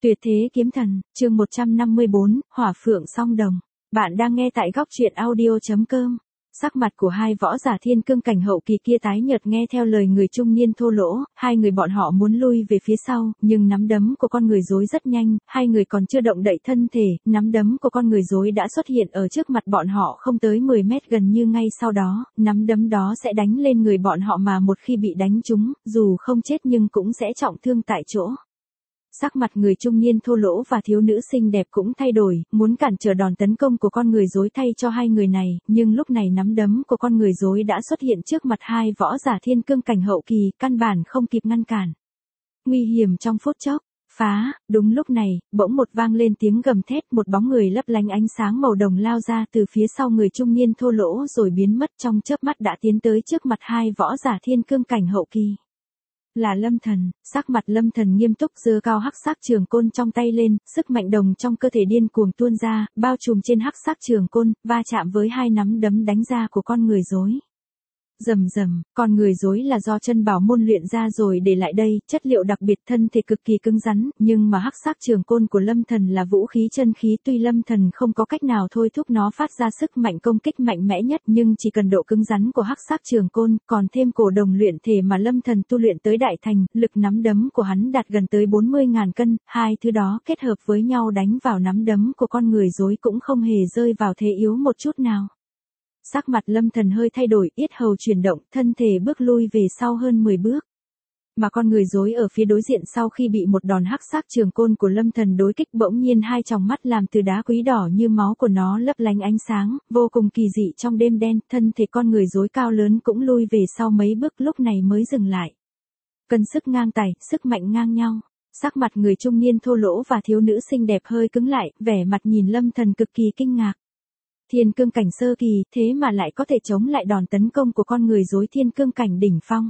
Tuyệt thế kiếm thần, chương 154, Hỏa phượng song đồng. Bạn đang nghe tại góc truyện audio.com. Sắc mặt của hai võ giả thiên cương cảnh hậu kỳ kia tái nhợt nghe theo lời người trung niên thô lỗ, hai người bọn họ muốn lui về phía sau, nhưng nắm đấm của con người rối rất nhanh, hai người còn chưa động đậy thân thể, nắm đấm của con người rối đã xuất hiện ở trước mặt bọn họ không tới 10 mét, gần như ngay sau đó, nắm đấm đó sẽ đánh lên người bọn họ mà một khi bị đánh trúng, dù không chết nhưng cũng sẽ trọng thương tại chỗ. Sắc mặt người trung niên thô lỗ và thiếu nữ xinh đẹp cũng thay đổi, muốn cản trở đòn tấn công của con người rối thay cho hai người này, nhưng lúc này nắm đấm của con người rối đã xuất hiện trước mặt hai võ giả thiên cương cảnh hậu kỳ, căn bản không kịp ngăn cản. Nguy hiểm trong phút chốc, phá, đúng lúc này, bỗng một vang lên tiếng gầm thét, một bóng người lấp lánh ánh sáng màu đồng lao ra từ phía sau người trung niên thô lỗ rồi biến mất trong chớp mắt đã tiến tới trước mặt hai võ giả thiên cương cảnh hậu kỳ. Là Lâm Thần, sắc mặt Lâm Thần nghiêm túc giơ cao hắc sắc trường côn trong tay lên, sức mạnh đồng trong cơ thể điên cuồng tuôn ra, bao trùm trên hắc sắc trường côn, va chạm với hai nắm đấm đánh ra của con người rối. Rầm rầm, con người rối là do chân bảo môn luyện ra rồi để lại đây, chất liệu đặc biệt, thân thể cực kỳ cứng rắn, nhưng mà hắc sắc trường côn của Lâm Thần là vũ khí chân khí, tuy Lâm Thần không có cách nào thôi thúc nó phát ra sức mạnh công kích mạnh mẽ nhất, nhưng chỉ cần độ cứng rắn của hắc sắc trường côn, còn thêm cổ đồng luyện thể mà Lâm Thần tu luyện tới đại thành, lực nắm đấm của hắn đạt gần tới 40.000 cân, hai thứ đó kết hợp với nhau đánh vào nắm đấm của con người rối cũng không hề rơi vào thế yếu một chút nào. Sắc mặt Lâm Thần hơi thay đổi, yết hầu chuyển động, thân thể bước lui về sau hơn 10 bước. Mà con người rối ở phía đối diện sau khi bị một đòn hắc sắc trường côn của Lâm Thần đối kích bỗng nhiên hai tròng mắt làm từ đá quý đỏ như máu của nó lấp lánh ánh sáng, vô cùng kỳ dị trong đêm đen, thân thể con người rối cao lớn cũng lui về sau mấy bước lúc này mới dừng lại. Cân sức ngang tài, sức mạnh ngang nhau. Sắc mặt người trung niên thô lỗ và thiếu nữ xinh đẹp hơi cứng lại, vẻ mặt nhìn Lâm Thần cực kỳ kinh ngạc. Thiên cương cảnh sơ kỳ, thế mà lại có thể chống lại đòn tấn công của con người rối thiên cương cảnh đỉnh phong.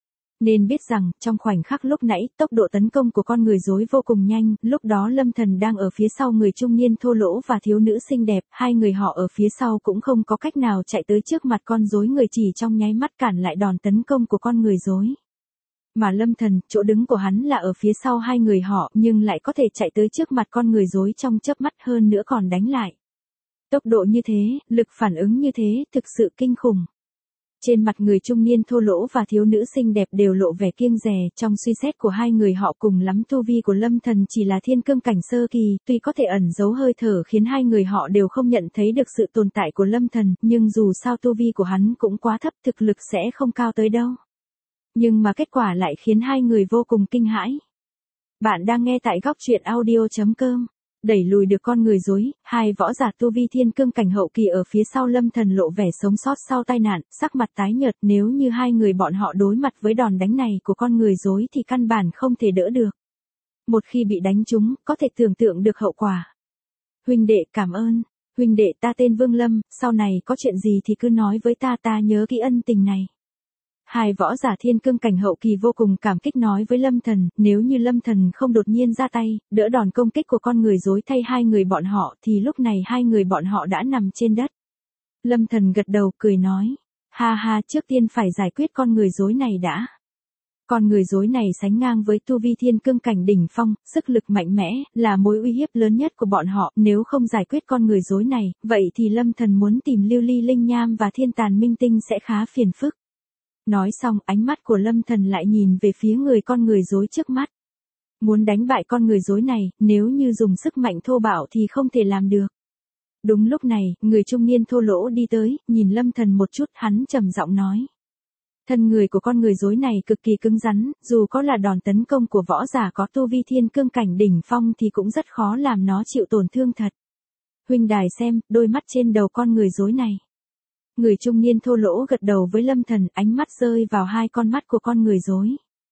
Nên biết rằng, trong khoảnh khắc lúc nãy, tốc độ tấn công của con người rối vô cùng nhanh, lúc đó Lâm Thần đang ở phía sau người trung niên thô lỗ và thiếu nữ xinh đẹp, hai người họ ở phía sau cũng không có cách nào chạy tới trước mặt con rối, người chỉ trong nháy mắt cản lại đòn tấn công của con người rối. Mà Lâm Thần, chỗ đứng của hắn là ở phía sau hai người họ, nhưng lại có thể chạy tới trước mặt con người rối trong chớp mắt, hơn nữa còn đánh lại. Tốc độ như thế, lực phản ứng như thế, thực sự kinh khủng. Trên mặt người trung niên thô lỗ và thiếu nữ xinh đẹp đều lộ vẻ kiêng dè, trong suy xét của hai người họ cùng lắm tu vi của Lâm Thần chỉ là thiên cương cảnh sơ kỳ, tuy có thể ẩn giấu hơi thở khiến hai người họ đều không nhận thấy được sự tồn tại của Lâm Thần, nhưng dù sao tu vi của hắn cũng quá thấp, thực lực sẽ không cao tới đâu. Nhưng mà kết quả lại khiến hai người vô cùng kinh hãi. Bạn đang nghe tại góc truyện audio.com. Đẩy lùi được con người rối, hai võ giả tu vi thiên cương cảnh hậu kỳ ở phía sau Lâm Thần lộ vẻ sống sót sau tai nạn, sắc mặt tái nhợt, nếu như hai người bọn họ đối mặt với đòn đánh này của con người rối thì căn bản không thể đỡ được. Một khi bị đánh trúng, có thể tưởng tượng được hậu quả. Huynh đệ cảm ơn, huynh đệ ta tên Vương Lâm, sau này có chuyện gì thì cứ nói với ta, ta nhớ kỹ ân tình này. Hai võ giả thiên cương cảnh hậu kỳ vô cùng cảm kích nói với Lâm Thần, nếu như Lâm Thần không đột nhiên ra tay, đỡ đòn công kích của con người rối thay hai người bọn họ thì lúc này hai người bọn họ đã nằm trên đất. Lâm Thần gật đầu cười nói, ha ha, trước tiên phải giải quyết con người rối này đã. Con người rối này sánh ngang với tu vi thiên cương cảnh đỉnh phong, sức lực mạnh mẽ, là mối uy hiếp lớn nhất của bọn họ, nếu không giải quyết con người rối này, vậy thì Lâm Thần muốn tìm Lưu Ly Linh Nham và Thiên Tàn Minh Tinh sẽ khá phiền phức. Nói xong, ánh mắt của Lâm Thần lại nhìn về phía người con người rối trước mắt. Muốn đánh bại con người rối này, nếu như dùng sức mạnh thô bạo thì không thể làm được. Đúng lúc này, người trung niên thô lỗ đi tới, nhìn Lâm Thần một chút, hắn trầm giọng nói. Thân người của con người rối này cực kỳ cứng rắn, dù có là đòn tấn công của võ giả có tu vi thiên cương cảnh đỉnh phong thì cũng rất khó làm nó chịu tổn thương thật. Huynh đài xem, đôi mắt trên đầu con người rối này. Người trung niên thô lỗ gật đầu với Lâm Thần, ánh mắt rơi vào hai con mắt của con người rối.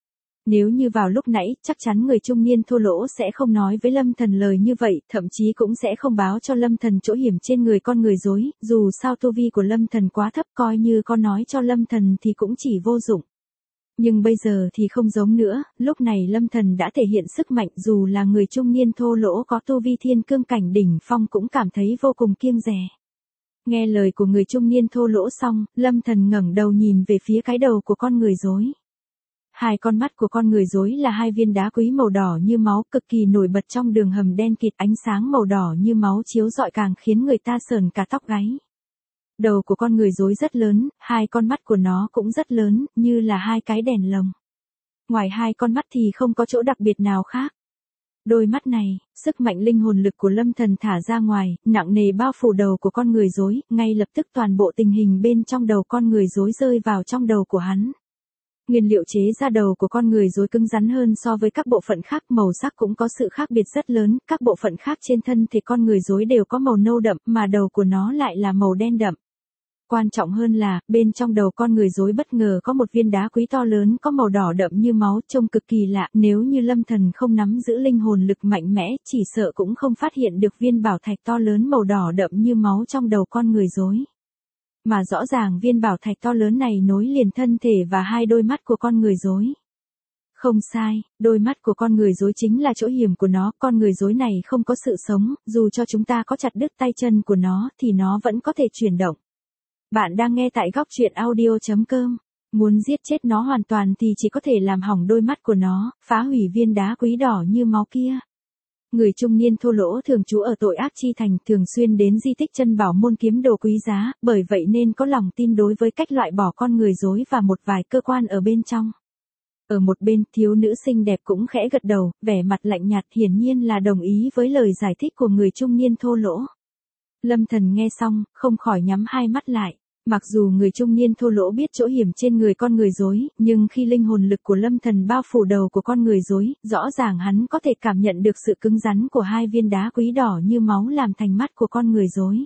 Nếu như vào lúc nãy, chắc chắn người trung niên thô lỗ sẽ không nói với Lâm Thần lời như vậy, thậm chí cũng sẽ không báo cho Lâm Thần chỗ hiểm trên người con người rối, dù sao tu vi của Lâm Thần quá thấp, coi như có nói cho Lâm Thần thì cũng chỉ vô dụng. Nhưng bây giờ thì không giống nữa, lúc này Lâm Thần đã thể hiện sức mạnh, dù là người trung niên thô lỗ có tu vi thiên cương cảnh đỉnh phong cũng cảm thấy vô cùng kiêng dè. Nghe lời của người trung niên thô lỗ xong, Lâm Thần ngẩng đầu nhìn về phía cái đầu của con người rối. Hai con mắt của con người rối là hai viên đá quý màu đỏ như máu, cực kỳ nổi bật trong đường hầm đen kịt, ánh sáng màu đỏ như máu chiếu rọi càng khiến người ta sởn cả tóc gáy. Đầu của con người rối rất lớn, hai con mắt của nó cũng rất lớn, như là hai cái đèn lồng. Ngoài hai con mắt thì không có chỗ đặc biệt nào khác. Đôi mắt này, sức mạnh linh hồn lực của Lâm Thần thả ra ngoài, nặng nề bao phủ đầu của con người rối, ngay lập tức toàn bộ tình hình bên trong đầu con người rối rơi vào trong đầu của hắn. Nguyên liệu chế ra đầu của con người rối cứng rắn hơn so với các bộ phận khác, màu sắc cũng có sự khác biệt rất lớn, các bộ phận khác trên thân thể con người rối đều có màu nâu đậm, mà đầu của nó lại là màu đen đậm. Quan trọng hơn là, bên trong đầu con người rối bất ngờ có một viên đá quý to lớn có màu đỏ đậm như máu, trông cực kỳ lạ, nếu như Lâm Thần không nắm giữ linh hồn lực mạnh mẽ, chỉ sợ cũng không phát hiện được viên bảo thạch to lớn màu đỏ đậm như máu trong đầu con người rối. Mà rõ ràng viên bảo thạch to lớn này nối liền thân thể và hai đôi mắt của con người rối. Không sai, đôi mắt của con người rối chính là chỗ hiểm của nó, con người rối này không có sự sống, dù cho chúng ta có chặt đứt tay chân của nó thì nó vẫn có thể chuyển động. Bạn đang nghe tại góc truyện audio.com. Muốn giết chết nó hoàn toàn thì chỉ có thể làm hỏng đôi mắt của nó, phá hủy viên đá quý đỏ như máu kia. Người trung niên thô lỗ thường trú ở Tội Ác Chi Thành, thường xuyên đến di tích chân bảo môn kiếm đồ quý giá, bởi vậy nên có lòng tin đối với cách loại bỏ con người rối và một vài cơ quan ở bên trong. Ở một bên, thiếu nữ xinh đẹp cũng khẽ gật đầu, vẻ mặt lạnh nhạt, hiển nhiên là đồng ý với lời giải thích của người trung niên thô lỗ. Lâm Thần nghe xong, không khỏi nhắm hai mắt lại. Mặc dù người trung niên thô lỗ biết chỗ hiểm trên người con người rối, nhưng khi linh hồn lực của Lâm Thần bao phủ đầu của con người rối, rõ ràng hắn có thể cảm nhận được sự cứng rắn của hai viên đá quý đỏ như máu làm thành mắt của con người rối.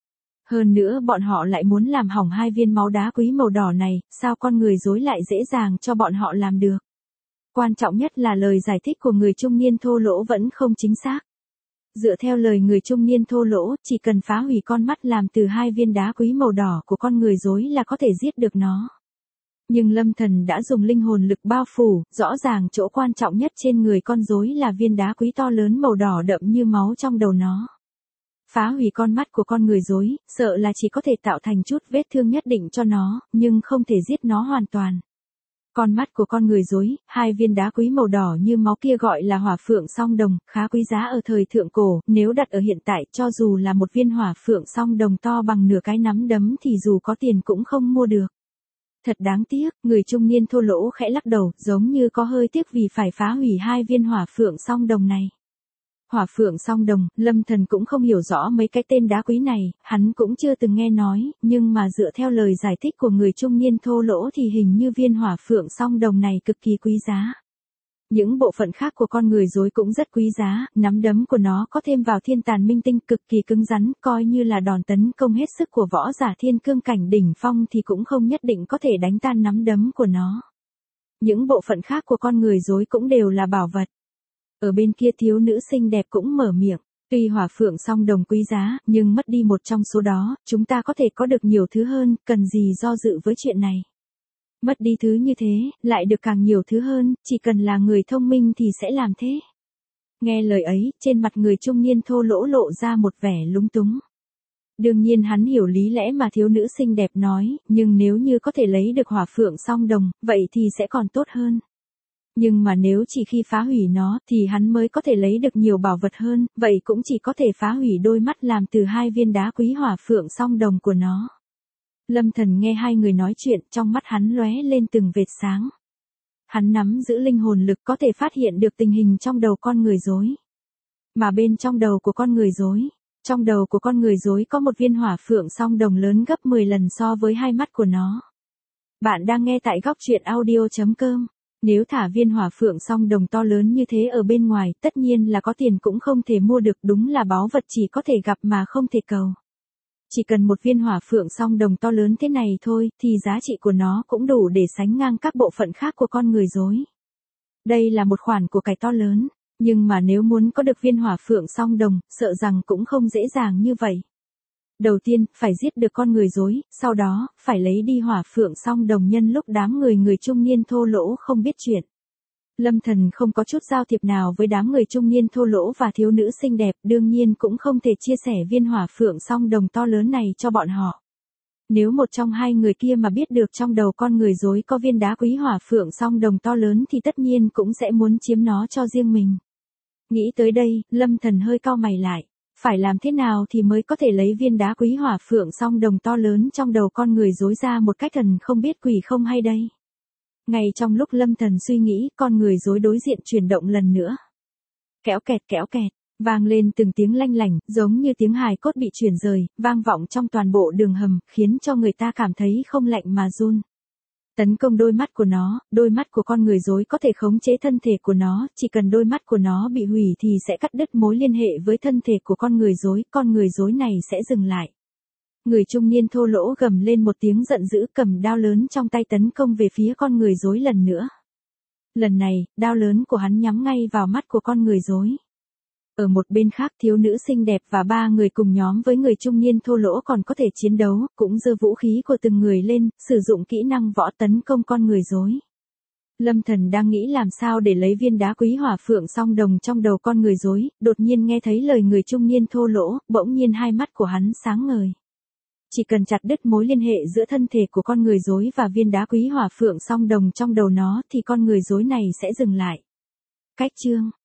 Hơn nữa bọn họ lại muốn làm hỏng hai viên máu đá quý màu đỏ này, sao con người rối lại dễ dàng cho bọn họ làm được? Quan trọng nhất là lời giải thích của người trung niên thô lỗ vẫn không chính xác. Dựa theo lời người trung niên thô lỗ, chỉ cần phá hủy con mắt làm từ hai viên đá quý màu đỏ của con người rối là có thể giết được nó. Nhưng Lâm Thần đã dùng linh hồn lực bao phủ, rõ ràng chỗ quan trọng nhất trên người con rối là viên đá quý to lớn màu đỏ đậm như máu trong đầu nó. Phá hủy con mắt của con người rối, sợ là chỉ có thể tạo thành chút vết thương nhất định cho nó, nhưng không thể giết nó hoàn toàn. Con mắt của con người rối, hai viên đá quý màu đỏ như máu kia gọi là hỏa phượng song đồng, khá quý giá ở thời thượng cổ, nếu đặt ở hiện tại cho dù là một viên hỏa phượng song đồng to bằng nửa cái nắm đấm thì dù có tiền cũng không mua được. Thật đáng tiếc, người trung niên thô lỗ khẽ lắc đầu, giống như có hơi tiếc vì phải phá hủy hai viên hỏa phượng song đồng này. Hỏa phượng song đồng, Lâm Thần cũng không hiểu rõ mấy cái tên đá quý này, hắn cũng chưa từng nghe nói, nhưng mà dựa theo lời giải thích của người trung niên thô lỗ thì hình như viên hỏa phượng song đồng này cực kỳ quý giá. Những bộ phận khác của con người rối cũng rất quý giá, nắm đấm của nó có thêm vào thiên tàn minh tinh cực kỳ cứng rắn, coi như là đòn tấn công hết sức của võ giả thiên cương cảnh đỉnh phong thì cũng không nhất định có thể đánh tan nắm đấm của nó. Những bộ phận khác của con người rối cũng đều là bảo vật. Ở bên kia thiếu nữ xinh đẹp cũng mở miệng, tuy hỏa phượng song đồng quý giá, nhưng mất đi một trong số đó, chúng ta có thể có được nhiều thứ hơn, cần gì do dự với chuyện này. Mất đi thứ như thế, lại được càng nhiều thứ hơn, chỉ cần là người thông minh thì sẽ làm thế. Nghe lời ấy, trên mặt người trung niên thô lỗ lộ ra một vẻ lúng túng. Đương nhiên hắn hiểu lý lẽ mà thiếu nữ xinh đẹp nói, nhưng nếu như có thể lấy được hỏa phượng song đồng, vậy thì sẽ còn tốt hơn. Nhưng mà nếu chỉ khi phá hủy nó thì hắn mới có thể lấy được nhiều bảo vật hơn, vậy cũng chỉ có thể phá hủy đôi mắt làm từ hai viên đá quý hỏa phượng song đồng của nó. Lâm Thần nghe hai người nói chuyện, trong mắt hắn lóe lên từng vệt sáng. Hắn nắm giữ linh hồn lực có thể phát hiện được tình hình trong đầu con người rối. Mà bên trong đầu của con người rối, trong đầu của con người rối có một viên hỏa phượng song đồng lớn gấp 10 lần so với hai mắt của nó. Bạn đang nghe tại góc truyện audio.com. Nếu thả viên hỏa phượng song đồng to lớn như thế ở bên ngoài, tất nhiên là có tiền cũng không thể mua được, đúng là báu vật chỉ có thể gặp mà không thể cầu. Chỉ cần một viên hỏa phượng song đồng to lớn thế này thôi, thì giá trị của nó cũng đủ để sánh ngang các bộ phận khác của con người rối. Đây là một khoản của cải to lớn, nhưng mà nếu muốn có được viên hỏa phượng song đồng, sợ rằng cũng không dễ dàng như vậy. Đầu tiên, phải giết được con người rối, sau đó, phải lấy đi hỏa phượng song đồng nhân lúc đám người trung niên thô lỗ không biết chuyện. Lâm Thần không có chút giao thiệp nào với đám người trung niên thô lỗ và thiếu nữ xinh đẹp, đương nhiên cũng không thể chia sẻ viên hỏa phượng song đồng to lớn này cho bọn họ. Nếu một trong hai người kia mà biết được trong đầu con người dối có viên đá quý hỏa phượng song đồng to lớn thì tất nhiên cũng sẽ muốn chiếm nó cho riêng mình. Nghĩ tới đây, Lâm Thần hơi cau mày lại. Phải làm thế nào thì mới có thể lấy viên đá quý hỏa phượng song đồng to lớn trong đầu con người dối ra một cách thần không biết quỷ không hay đây? Ngay trong lúc Lâm Thần suy nghĩ, con người dối đối diện chuyển động lần nữa. Kéo kẹt, vang lên từng tiếng lanh lảnh, giống như tiếng hài cốt bị chuyển rời, vang vọng trong toàn bộ đường hầm, khiến cho người ta cảm thấy không lạnh mà run. Tấn công đôi mắt của nó, đôi mắt của con người dối có thể khống chế thân thể của nó, chỉ cần đôi mắt của nó bị hủy thì sẽ cắt đứt mối liên hệ với thân thể của con người dối này sẽ dừng lại. Người trung niên thô lỗ gầm lên một tiếng giận dữ, cầm đao lớn trong tay tấn công về phía con người dối lần nữa. Lần này, đao lớn của hắn nhắm ngay vào mắt của con người dối. Ở một bên khác, thiếu nữ xinh đẹp và ba người cùng nhóm với người trung niên thô lỗ còn có thể chiến đấu, cũng giơ vũ khí của từng người lên, sử dụng kỹ năng võ tấn công con người dối. Lâm Thần đang nghĩ làm sao để lấy viên đá quý hỏa phượng song đồng trong đầu con người dối, đột nhiên nghe thấy lời người trung niên thô lỗ, bỗng nhiên hai mắt của hắn sáng ngời. Chỉ cần chặt đứt mối liên hệ giữa thân thể của con người dối và viên đá quý hỏa phượng song đồng trong đầu nó thì con người dối này sẽ dừng lại. Cách chương